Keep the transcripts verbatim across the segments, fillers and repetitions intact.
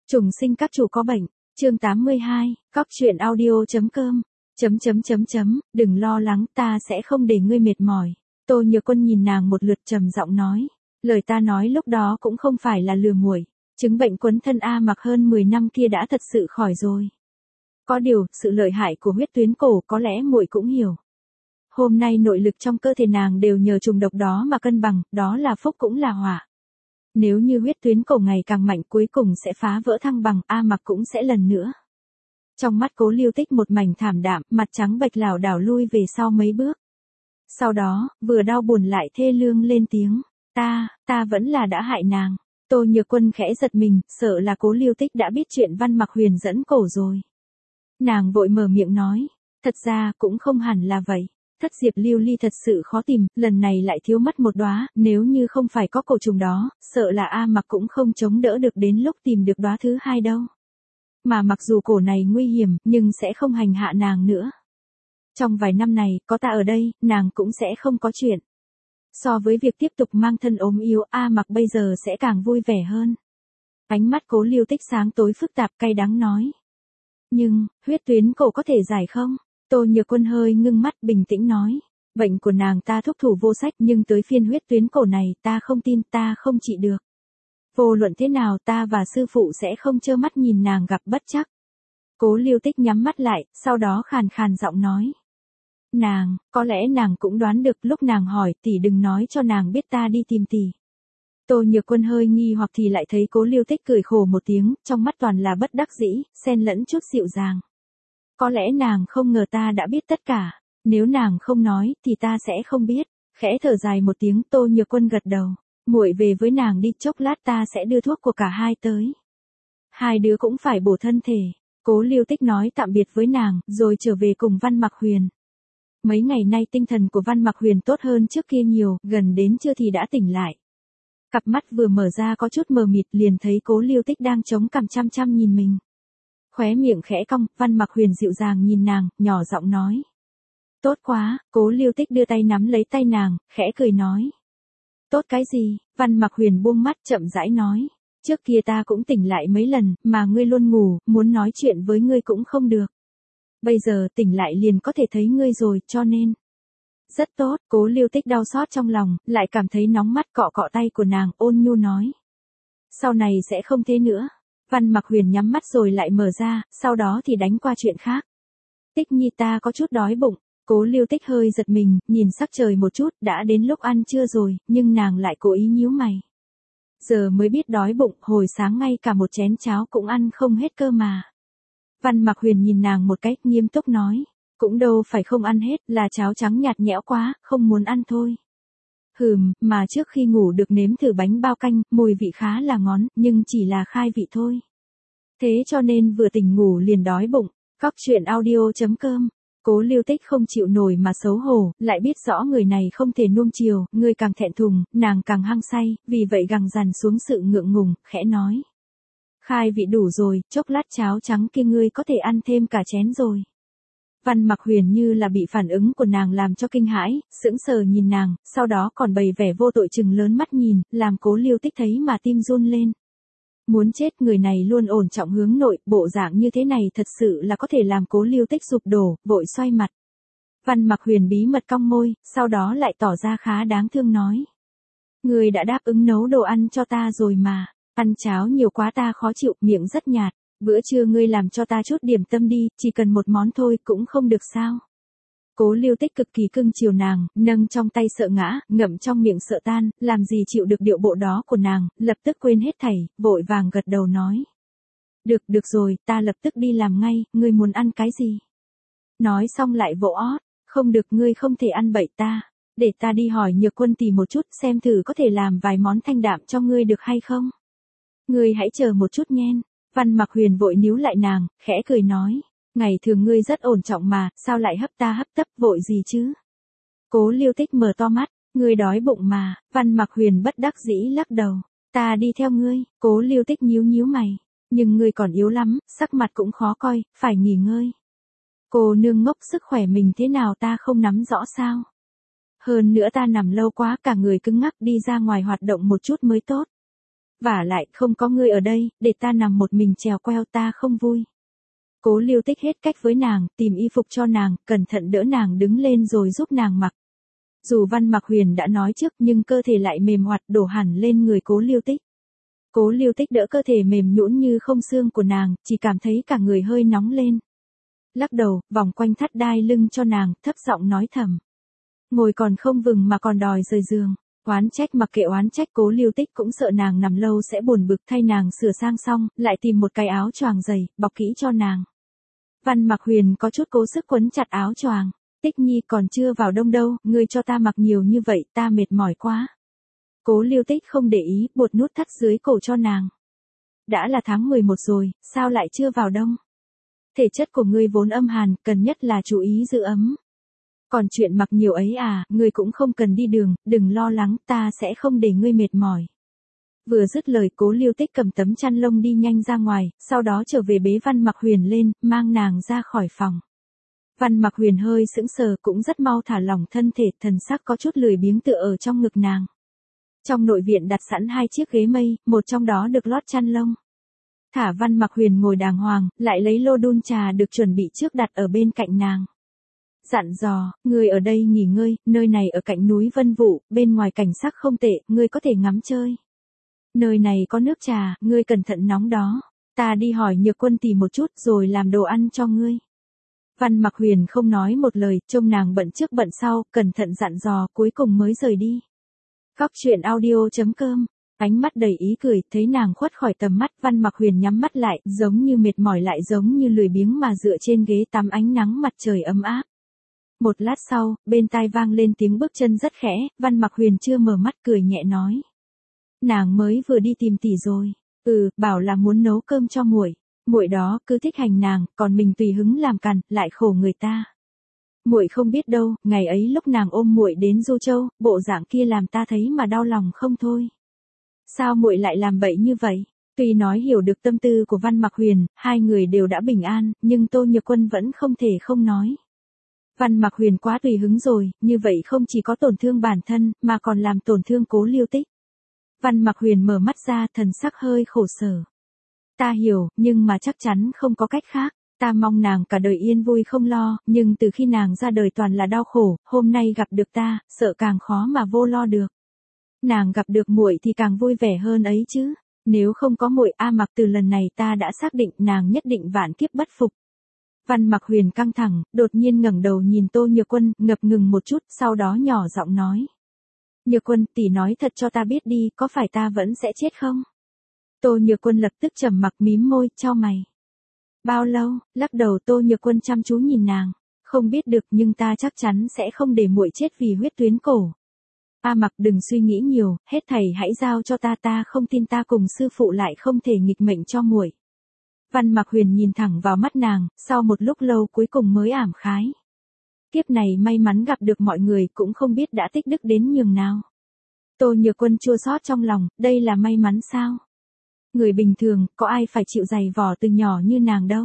Trùng sinh các chủ có bệnh, chương tám mươi hai, cóc truyện audio.com, chấm chấm chấm chấm, đừng lo lắng, ta sẽ không để ngươi mệt mỏi. Tô Nhược Quân nhìn nàng một lượt trầm giọng nói, lời ta nói lúc đó cũng không phải là lừa muội, chứng bệnh quấn thân A Mặc hơn mười năm kia đã thật sự khỏi rồi. Có điều, sự lợi hại của huyết tuyến cổ có lẽ muội cũng hiểu. Hôm nay nội lực trong cơ thể nàng đều nhờ trùng độc đó mà cân bằng, đó là phúc cũng là họa. Nếu như huyết tuyến cổ ngày càng mạnh cuối cùng sẽ phá vỡ thăng bằng, A Mặc cũng sẽ lần nữa. Trong mắt Cố Lưu Tích một mảnh thảm đạm, mặt trắng bệch lảo đảo lui về sau mấy bước. Sau đó, vừa đau buồn lại thê lương lên tiếng, ta, ta vẫn là đã hại nàng. Tô Nhược Quân khẽ giật mình, sợ là Cố Lưu Tích đã biết chuyện Văn Mặc Huyền dẫn cổ rồi. Nàng vội mở miệng nói, thật ra cũng không hẳn là vậy. Thất diệp lưu ly thật sự khó tìm, lần này lại thiếu mất một đóa, nếu như không phải có cổ trùng đó, sợ là A Mặc cũng không chống đỡ được đến lúc tìm được đóa thứ hai đâu. Mà mặc dù cổ này nguy hiểm, nhưng sẽ không hành hạ nàng nữa. Trong vài năm này, có ta ở đây, nàng cũng sẽ không có chuyện. So với việc tiếp tục mang thân ốm yếu, A Mặc bây giờ sẽ càng vui vẻ hơn. Ánh mắt Cố Lưu Tích sáng tối phức tạp cay đắng nói. Nhưng, huyết tuyến cổ có thể giải không? Tô Nhược Quân hơi ngưng mắt bình tĩnh nói, bệnh của nàng ta thúc thủ vô sách nhưng tới phiên huyết tuyến cổ này ta không tin, ta không trị được. Vô luận thế nào ta và sư phụ sẽ không trơ mắt nhìn nàng gặp bất trắc. Cố Lưu Tích nhắm mắt lại, sau đó khàn khàn giọng nói. Nàng, có lẽ nàng cũng đoán được, lúc nàng hỏi tỷ đừng nói cho nàng biết ta đi tìm tỷ. Tô Nhược Quân hơi nghi hoặc thì lại thấy Cố Lưu Tích cười khổ một tiếng, trong mắt toàn là bất đắc dĩ, xen lẫn chút dịu dàng. Có lẽ nàng không ngờ ta đã biết tất cả, nếu nàng không nói thì ta sẽ không biết. Khẽ thở dài một tiếng, Tô Nhược Quân gật đầu, muội về với nàng đi, chốc lát ta sẽ đưa thuốc của cả hai tới. Hai đứa cũng phải bổ thân thể. Cố Lưu Tích nói tạm biệt với nàng, rồi trở về cùng Văn Mặc Huyền. Mấy ngày nay tinh thần của Văn Mặc Huyền tốt hơn trước kia nhiều, gần đến trưa thì đã tỉnh lại. Cặp mắt vừa mở ra có chút mờ mịt, liền thấy Cố Lưu Tích đang chống cằm chăm chăm nhìn mình. Khóe miệng khẽ cong, Văn Mặc Huyền dịu dàng nhìn nàng, nhỏ giọng nói. Tốt quá, Cố Lưu Tích đưa tay nắm lấy tay nàng, khẽ cười nói. Tốt cái gì? Văn Mặc Huyền buông mắt chậm rãi nói. Trước kia ta cũng tỉnh lại mấy lần, mà ngươi luôn ngủ, muốn nói chuyện với ngươi cũng không được. Bây giờ tỉnh lại liền có thể thấy ngươi rồi, cho nên. Rất tốt, Cố Lưu Tích đau xót trong lòng, lại cảm thấy nóng mắt cọ cọ tay của nàng, ôn nhu nói. Sau này sẽ không thế nữa. Văn Mặc Huyền nhắm mắt rồi lại mở ra, sau đó thì đánh qua chuyện khác. Tích nhi ta có chút đói bụng. Cố Lưu Tích hơi giật mình, nhìn sắc trời một chút, đã đến lúc ăn trưa rồi, nhưng nàng lại cố ý nhíu mày. Giờ mới biết đói bụng, hồi sáng ngay cả một chén cháo cũng ăn không hết cơ mà. Văn Mặc Huyền nhìn nàng một cách nghiêm túc nói, cũng đâu phải không ăn hết, là cháo trắng nhạt nhẽo quá, không muốn ăn thôi. Hừm, mà trước khi ngủ được nếm thử bánh bao canh, mùi vị khá là ngon, nhưng chỉ là khai vị thôi. Thế cho nên vừa tỉnh ngủ liền đói bụng. Cóc truyện audio.com. Cố Lưu Tích không chịu nổi mà xấu hổ, lại biết rõ người này không thể nuông chiều, người càng thẹn thùng, nàng càng hăng say, vì vậy gằng dằn xuống sự ngượng ngùng, khẽ nói. Khai vị đủ rồi, chốc lát cháo trắng kia ngươi có thể ăn thêm cả chén rồi. Văn Mặc Huyền như là bị phản ứng của nàng làm cho kinh hãi, sững sờ nhìn nàng, sau đó còn bày vẻ vô tội trừng lớn mắt nhìn, làm Cố Lưu Tích thấy mà tim run lên. Muốn chết, người này luôn ổn trọng hướng nội, bộ dạng như thế này thật sự là có thể làm Cố Lưu Tích sụp đổ, vội xoay mặt. Văn Mặc Huyền bí mật cong môi, sau đó lại tỏ ra khá đáng thương nói. Người đã đáp ứng nấu đồ ăn cho ta rồi mà, ăn cháo nhiều quá ta khó chịu, miệng rất nhạt, bữa trưa ngươi làm cho ta chút điểm tâm đi, chỉ cần một món thôi cũng không được sao. Cố Lưu Tích cực kỳ cưng chiều nàng, nâng trong tay sợ ngã, ngậm trong miệng sợ tan, làm gì chịu được điệu bộ đó của nàng, lập tức quên hết thảy, vội vàng gật đầu nói. Được, được rồi, ta lập tức đi làm ngay, ngươi muốn ăn cái gì? Nói xong lại vỗ ót, không được, ngươi không thể ăn bậy ta, để ta đi hỏi Nhược Quân tỷ một chút xem thử có thể làm vài món thanh đạm cho ngươi được hay không? Ngươi hãy chờ một chút nhen. Văn Mặc Huyền vội níu lại nàng, khẽ cười nói. Ngày thường ngươi rất ổn trọng mà, sao lại hấp ta hấp tấp, vội gì chứ? Cố Lưu Tích mở to mắt, ngươi đói bụng mà. Văn Mặc Huyền bất đắc dĩ lắc đầu. Ta đi theo ngươi. Cố Lưu Tích nhíu nhíu mày. Nhưng ngươi còn yếu lắm, sắc mặt cũng khó coi, phải nghỉ ngơi. Cô nương ngốc, sức khỏe mình thế nào ta không nắm rõ sao? Hơn nữa ta nằm lâu quá, cả người cứng ngắc, đi ra ngoài hoạt động một chút mới tốt. Vả lại, không có ngươi ở đây, để ta nằm một mình trèo queo ta không vui. Cố Lưu Tích hết cách với nàng, tìm y phục cho nàng, cẩn thận đỡ nàng đứng lên rồi giúp nàng mặc. Dù Văn Mặc Huyền đã nói trước nhưng cơ thể lại mềm hoạt đổ hẳn lên người Cố Lưu Tích. Cố Lưu Tích đỡ cơ thể mềm nhũn như không xương của nàng, chỉ cảm thấy cả người hơi nóng lên. Lắc đầu, vòng quanh thắt đai lưng cho nàng, thấp giọng nói thầm. Ngồi còn không vừng mà còn đòi rời giường. Oán trách mặc kệ oán trách, Cố Lưu Tích cũng sợ nàng nằm lâu sẽ buồn bực, thay nàng sửa sang xong, lại tìm một cái áo choàng dày, bọc kỹ cho nàng. Văn Mặc Huyền có chút cố sức quấn chặt áo choàng. Tích Nhi còn chưa vào đông đâu, ngươi cho ta mặc nhiều như vậy, ta mệt mỏi quá. Cố Lưu Tích không để ý, buột nút thắt dưới cổ cho nàng. Đã là tháng mười một rồi, sao lại chưa vào đông? Thể chất của ngươi vốn âm hàn, cần nhất là chú ý giữ ấm. Còn chuyện mặc nhiều ấy à, ngươi cũng không cần đi đường, đừng lo lắng, ta sẽ không để ngươi mệt mỏi. Vừa dứt lời, Cố Lưu Tích cầm tấm chăn lông đi nhanh ra ngoài, sau đó trở về bế Văn Mặc Huyền lên, mang nàng ra khỏi phòng. Văn Mặc Huyền hơi sững sờ, cũng rất mau thả lỏng thân thể, thần sắc có chút lười biếng tựa ở trong ngực nàng. Trong nội viện đặt sẵn hai chiếc ghế mây, một trong đó được lót chăn lông. Thả Văn Mặc Huyền ngồi đàng hoàng, lại lấy lô đun trà được chuẩn bị trước đặt ở bên cạnh nàng. Dặn dò, ngươi ở đây nghỉ ngơi, nơi này ở cạnh núi Vân Vũ, bên ngoài cảnh sắc không tệ, ngươi có thể ngắm chơi. Nơi này có nước trà, ngươi cẩn thận nóng đó. Ta đi hỏi Nhược Quân tỷ một chút rồi làm đồ ăn cho ngươi. Văn Mặc Huyền không nói một lời, trông nàng bận trước bận sau, cẩn thận dặn dò, cuối cùng mới rời đi. Góc truyện audio chấm com, ánh mắt đầy ý cười, thấy nàng khuất khỏi tầm mắt, Văn Mặc Huyền nhắm mắt lại, giống như mệt mỏi lại giống như lười biếng mà dựa trên ghế tắm ánh nắng mặt trời ấm áp. Một lát sau, bên tai vang lên tiếng bước chân rất khẽ, Văn Mặc Huyền chưa mở mắt cười nhẹ nói. Nàng mới vừa đi tìm tỷ rồi. Ừ, bảo là muốn nấu cơm cho muội. Muội đó cứ thích hành nàng, còn mình tùy hứng làm cằn, lại khổ người ta. Muội không biết đâu, ngày ấy lúc nàng ôm muội đến Du Châu, bộ dạng kia làm ta thấy mà đau lòng không thôi. Sao muội lại làm bậy như vậy? Tuy nói hiểu được tâm tư của Văn Mặc Huyền, hai người đều đã bình an, nhưng Tô Nhược Quân vẫn không thể không nói. Văn Mặc Huyền quá tùy hứng rồi, như vậy không chỉ có tổn thương bản thân, mà còn làm tổn thương Cố Lưu Tích. Văn Mặc Huyền mở mắt ra, thần sắc hơi khổ sở. Ta hiểu, nhưng mà chắc chắn không có cách khác. Ta mong nàng cả đời yên vui không lo, nhưng từ khi nàng ra đời toàn là đau khổ, hôm nay gặp được ta, sợ càng khó mà vô lo được. Nàng gặp được muội thì càng vui vẻ hơn ấy chứ. Nếu không có muội, A Mặc, từ lần này ta đã xác định nàng nhất định vạn kiếp bất phục. Văn Mặc Huyền căng thẳng, đột nhiên ngẩng đầu nhìn Tô Nhược Quân, ngập ngừng một chút, sau đó nhỏ giọng nói. Nhược Quân, tỷ nói thật cho ta biết đi, có phải ta vẫn sẽ chết không? Tô Nhược Quân lập tức trầm mặc, mím môi, chau mày. Bao lâu? Lắc đầu. Tô Nhược Quân chăm chú nhìn nàng. Không biết được, nhưng ta chắc chắn sẽ không để muội chết vì huyết tuyến cổ. A Mặc, đừng suy nghĩ nhiều, hết thảy hãy giao cho ta, ta không tin ta cùng sư phụ lại không thể nghịch mệnh cho muội. Văn Mặc Huyền nhìn thẳng vào mắt nàng, sau một lúc lâu cuối cùng mới ảm khái. Kiếp này may mắn gặp được mọi người, cũng không biết đã tích đức đến nhường nào. Tô Nhược Quân chua xót trong lòng, đây là may mắn sao? Người bình thường, có ai phải chịu dày vò từ nhỏ như nàng đâu.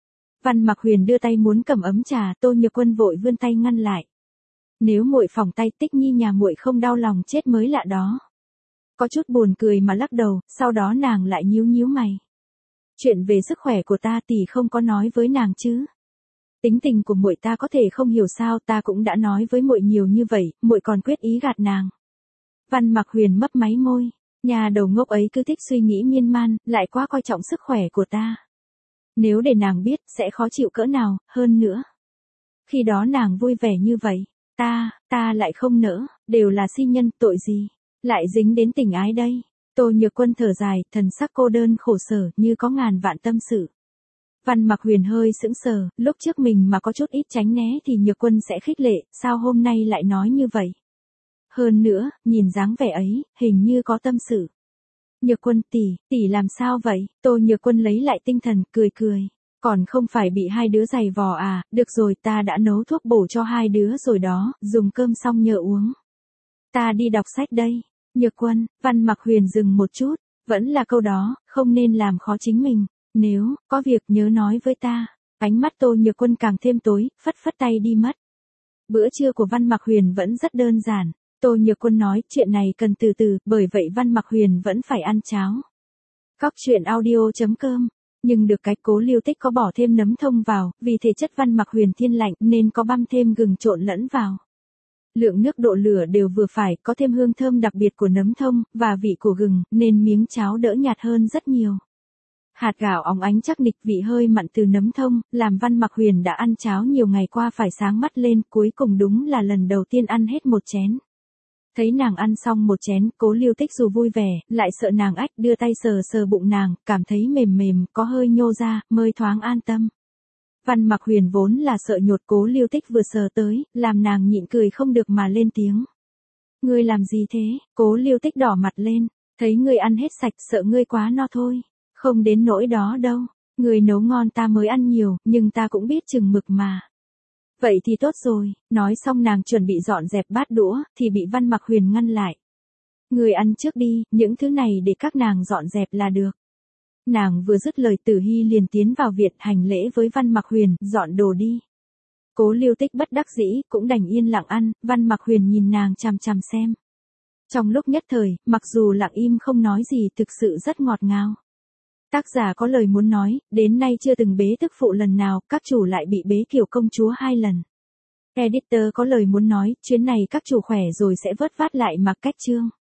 Văn Mặc Huyền đưa tay muốn cầm ấm trà, Tô Nhược Quân vội vươn tay ngăn lại. Nếu muội phỏng tay, Tích Nhi nhà muội không đau lòng chết mới lạ đó. Có chút buồn cười mà lắc đầu, sau đó nàng lại nhíu nhíu mày. Chuyện về sức khỏe của ta tỷ không có nói với nàng chứ? Tính tình của muội ta có thể không hiểu sao, ta cũng đã nói với muội nhiều như vậy, muội còn quyết ý gạt nàng. Văn Mặc Huyền mấp máy môi, nhà đầu ngốc ấy cứ thích suy nghĩ miên man, lại quá coi trọng sức khỏe của ta. Nếu để nàng biết, sẽ khó chịu cỡ nào, hơn nữa. Khi đó nàng vui vẻ như vậy, ta, ta lại không nỡ, đều là si nhân, tội gì, lại dính đến tình ái đây. Tô Nhược Quân thở dài, thần sắc cô đơn khổ sở, như có ngàn vạn tâm sự. Văn Mặc Huyền hơi sững sờ, lúc trước mình mà có chút ít tránh né thì Nhược Quân sẽ khích lệ, sao hôm nay lại nói như vậy? Hơn nữa, nhìn dáng vẻ ấy, hình như có tâm sự. Nhược Quân tỷ, tỷ làm sao vậy? Tô Nhược Quân lấy lại tinh thần, cười cười. Còn không phải bị hai đứa giày vò à, được rồi, ta đã nấu thuốc bổ cho hai đứa rồi đó, dùng cơm xong nhớ uống. Ta đi đọc sách đây. Nhược Quân, Văn Mặc Huyền dừng một chút, vẫn là câu đó, không nên làm khó chính mình. Nếu có việc nhớ nói với ta. Ánh mắt Tô Nhược Quân càng thêm tối, phất phất tay đi mất. Bữa trưa của Văn Mặc Huyền vẫn rất đơn giản. Tô Nhược Quân nói, chuyện này cần từ từ, bởi vậy Văn Mặc Huyền vẫn phải ăn cháo. Cóc truyện audio.com. Nhưng được cái Cố Lưu Tích có bỏ thêm nấm thông vào, vì thể chất Văn Mặc Huyền thiên lạnh nên có băm thêm gừng trộn lẫn vào. Lượng nước độ lửa đều vừa phải, có thêm hương thơm đặc biệt của nấm thông, và vị của gừng, nên miếng cháo đỡ nhạt hơn rất nhiều. Hạt gạo óng ánh chắc nịch, vị hơi mặn từ nấm thông, làm Văn Mặc Huyền đã ăn cháo nhiều ngày qua phải sáng mắt lên, cuối cùng đúng là lần đầu tiên ăn hết một chén. Thấy nàng ăn xong một chén, Cố Lưu Tích dù vui vẻ, lại sợ nàng ách, đưa tay sờ sờ bụng nàng, cảm thấy mềm mềm, có hơi nhô ra, mới thoáng an tâm. Văn Mặc Huyền vốn là sợ nhột, Cố Lưu Tích vừa sờ tới, làm nàng nhịn cười không được mà lên tiếng. Ngươi làm gì thế? Cố Lưu Tích đỏ mặt lên, thấy ngươi ăn hết sạch, sợ ngươi quá no thôi. Không đến nỗi đó đâu, ngươi nấu ngon ta mới ăn nhiều, nhưng ta cũng biết chừng mực mà. Vậy thì tốt rồi, nói xong nàng chuẩn bị dọn dẹp bát đũa, thì bị Văn Mặc Huyền ngăn lại. Ngươi ăn trước đi, những thứ này để các nàng dọn dẹp là được. Nàng vừa dứt lời, Tử Hy liền tiến vào viện hành lễ với Văn Mặc Huyền, dọn đồ đi. Cố Lưu Tích bất đắc dĩ, cũng đành yên lặng ăn, Văn Mặc Huyền nhìn nàng chằm chằm xem. Trong lúc nhất thời, mặc dù lặng im không nói gì, thực sự rất ngọt ngào. Tác giả có lời muốn nói, đến nay chưa từng bế tức phụ lần nào, các chủ lại bị bế kiểu công chúa hai lần. Editor có lời muốn nói, chuyến này các chủ khỏe rồi sẽ vớt vát lại mặc cách chương.